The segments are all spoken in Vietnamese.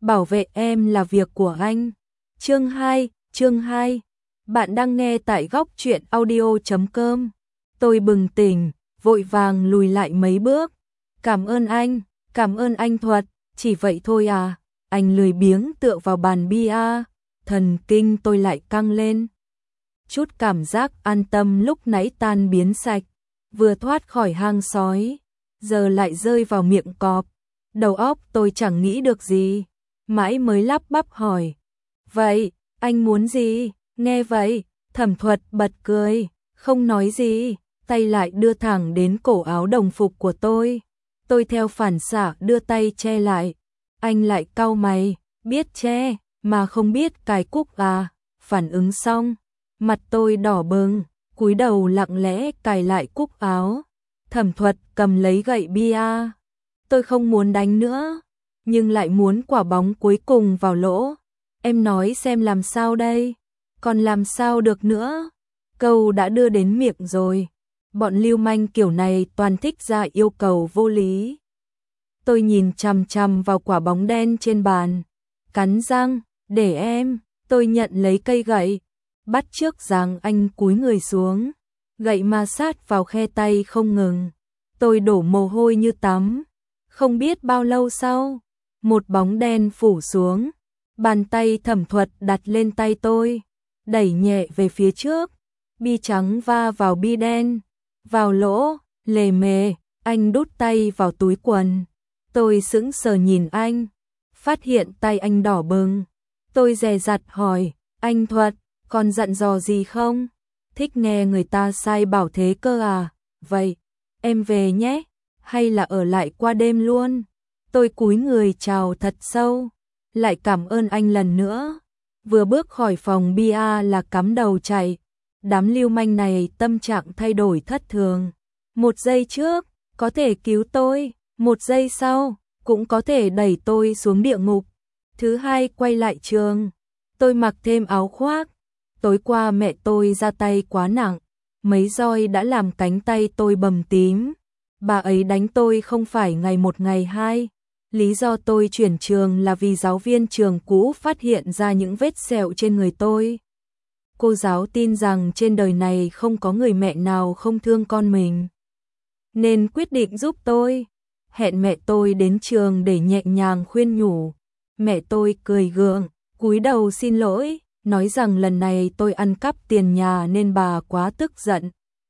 bảo vệ em là việc của anh. Chương 2. Bạn đang nghe tại góc truyện audio.com. Tôi bừng tỉnh, vội vàng lùi lại mấy bước. Cảm ơn anh Thuật, chỉ vậy thôi à? Anh lười biếng tựa vào bàn bia, thần kinh tôi lại căng lên. Chút cảm giác an tâm lúc nãy tan biến sạch, vừa thoát khỏi hang sói, giờ lại rơi vào miệng cọp. Đầu óc tôi chẳng nghĩ được gì, mãi mới lắp bắp hỏi. Vậy, anh muốn gì? Nghe vậy, Thẩm Thuật bật cười, không nói gì, tay lại đưa thẳng đến cổ áo đồng phục của tôi. Tôi theo phản xạ đưa tay che lại. Anh lại cau mày, biết che, mà không biết cài cúc à? Phản ứng xong, mặt tôi đỏ bừng, cúi đầu lặng lẽ cài lại cúc áo. Thẩm Thuật cầm lấy gậy bia. Tôi không muốn đánh nữa, nhưng lại muốn quả bóng cuối cùng vào lỗ. Em nói xem làm sao đây? Còn làm sao được nữa? Câu đã đưa đến miệng rồi. Bọn lưu manh kiểu này toàn thích ra yêu cầu vô lý. Tôi nhìn chằm chằm vào quả bóng đen trên bàn, cắn răng, để em. Tôi nhận lấy cây gậy, bắt chước dáng anh cúi người xuống, gậy ma sát vào khe tay không ngừng. Tôi đổ mồ hôi như tắm. Không biết bao lâu sau, một bóng đen phủ xuống, bàn tay Thẩm Thuật đặt lên tay tôi, đẩy nhẹ về phía trước, bi trắng va vào bi đen, vào lỗ, lề mề, anh đút tay vào túi quần. Tôi sững sờ nhìn anh, phát hiện tay anh đỏ bừng. Tôi dè dặt hỏi, anh Thuật, còn dặn dò gì không? Thích nghe người ta sai bảo thế cơ à? Vậy, em về nhé, hay là ở lại qua đêm luôn? Tôi cúi người chào thật sâu, lại cảm ơn anh lần nữa. Vừa bước khỏi phòng bia là cắm đầu chạy. Đám lưu manh này tâm trạng thay đổi thất thường. Một giây trước, có thể cứu tôi, một giây sau, cũng có thể đẩy tôi xuống địa ngục. Thứ hai quay lại trường, tôi mặc thêm áo khoác. Tối qua mẹ tôi ra tay quá nặng, mấy roi đã làm cánh tay tôi bầm tím. Bà ấy đánh tôi không phải ngày một ngày hai. Lý do tôi chuyển trường là vì giáo viên trường cũ phát hiện ra những vết sẹo trên người tôi. Cô giáo tin rằng trên đời này không có người mẹ nào không thương con mình, nên quyết định giúp tôi. Hẹn mẹ tôi đến trường để nhẹ nhàng khuyên nhủ. Mẹ tôi cười gượng, cúi đầu xin lỗi, nói rằng lần này tôi ăn cắp tiền nhà nên bà quá tức giận.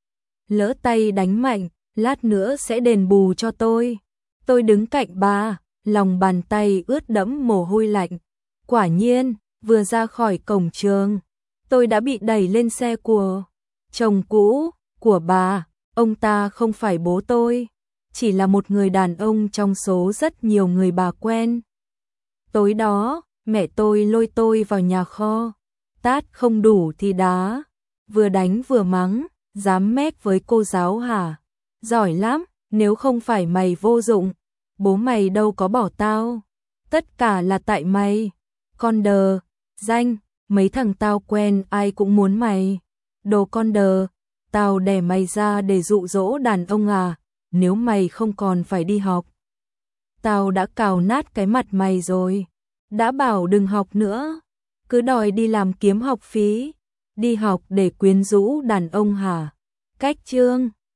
Lỡ tay đánh mạnh, lát nữa sẽ đền bù cho tôi. Tôi đứng cạnh bà, lòng bàn tay ướt đẫm mồ hôi lạnh. Quả nhiên, vừa ra khỏi cổng trường, tôi đã bị đẩy lên xe của chồng cũ của bà. Ông ta không phải bố tôi, chỉ là một người đàn ông trong số rất nhiều người bà quen. Tối đó, mẹ tôi lôi tôi vào nhà kho, tát không đủ thì đá, vừa đánh vừa mắng, dám mét với cô giáo hả? Giỏi lắm, nếu không phải mày vô dụng, bố mày đâu có bỏ tao. Tất cả là tại mày, con đờ, danh, mấy thằng tao quen ai cũng muốn mày. Đồ con đờ, tao đẻ mày ra để dụ dỗ đàn ông à? Nếu mày không còn phải đi học, tao đã cào nát cái mặt mày rồi. Đã bảo đừng học nữa, cứ đòi đi làm kiếm học phí, đi học để quyến rũ đàn ông hả? Cách chương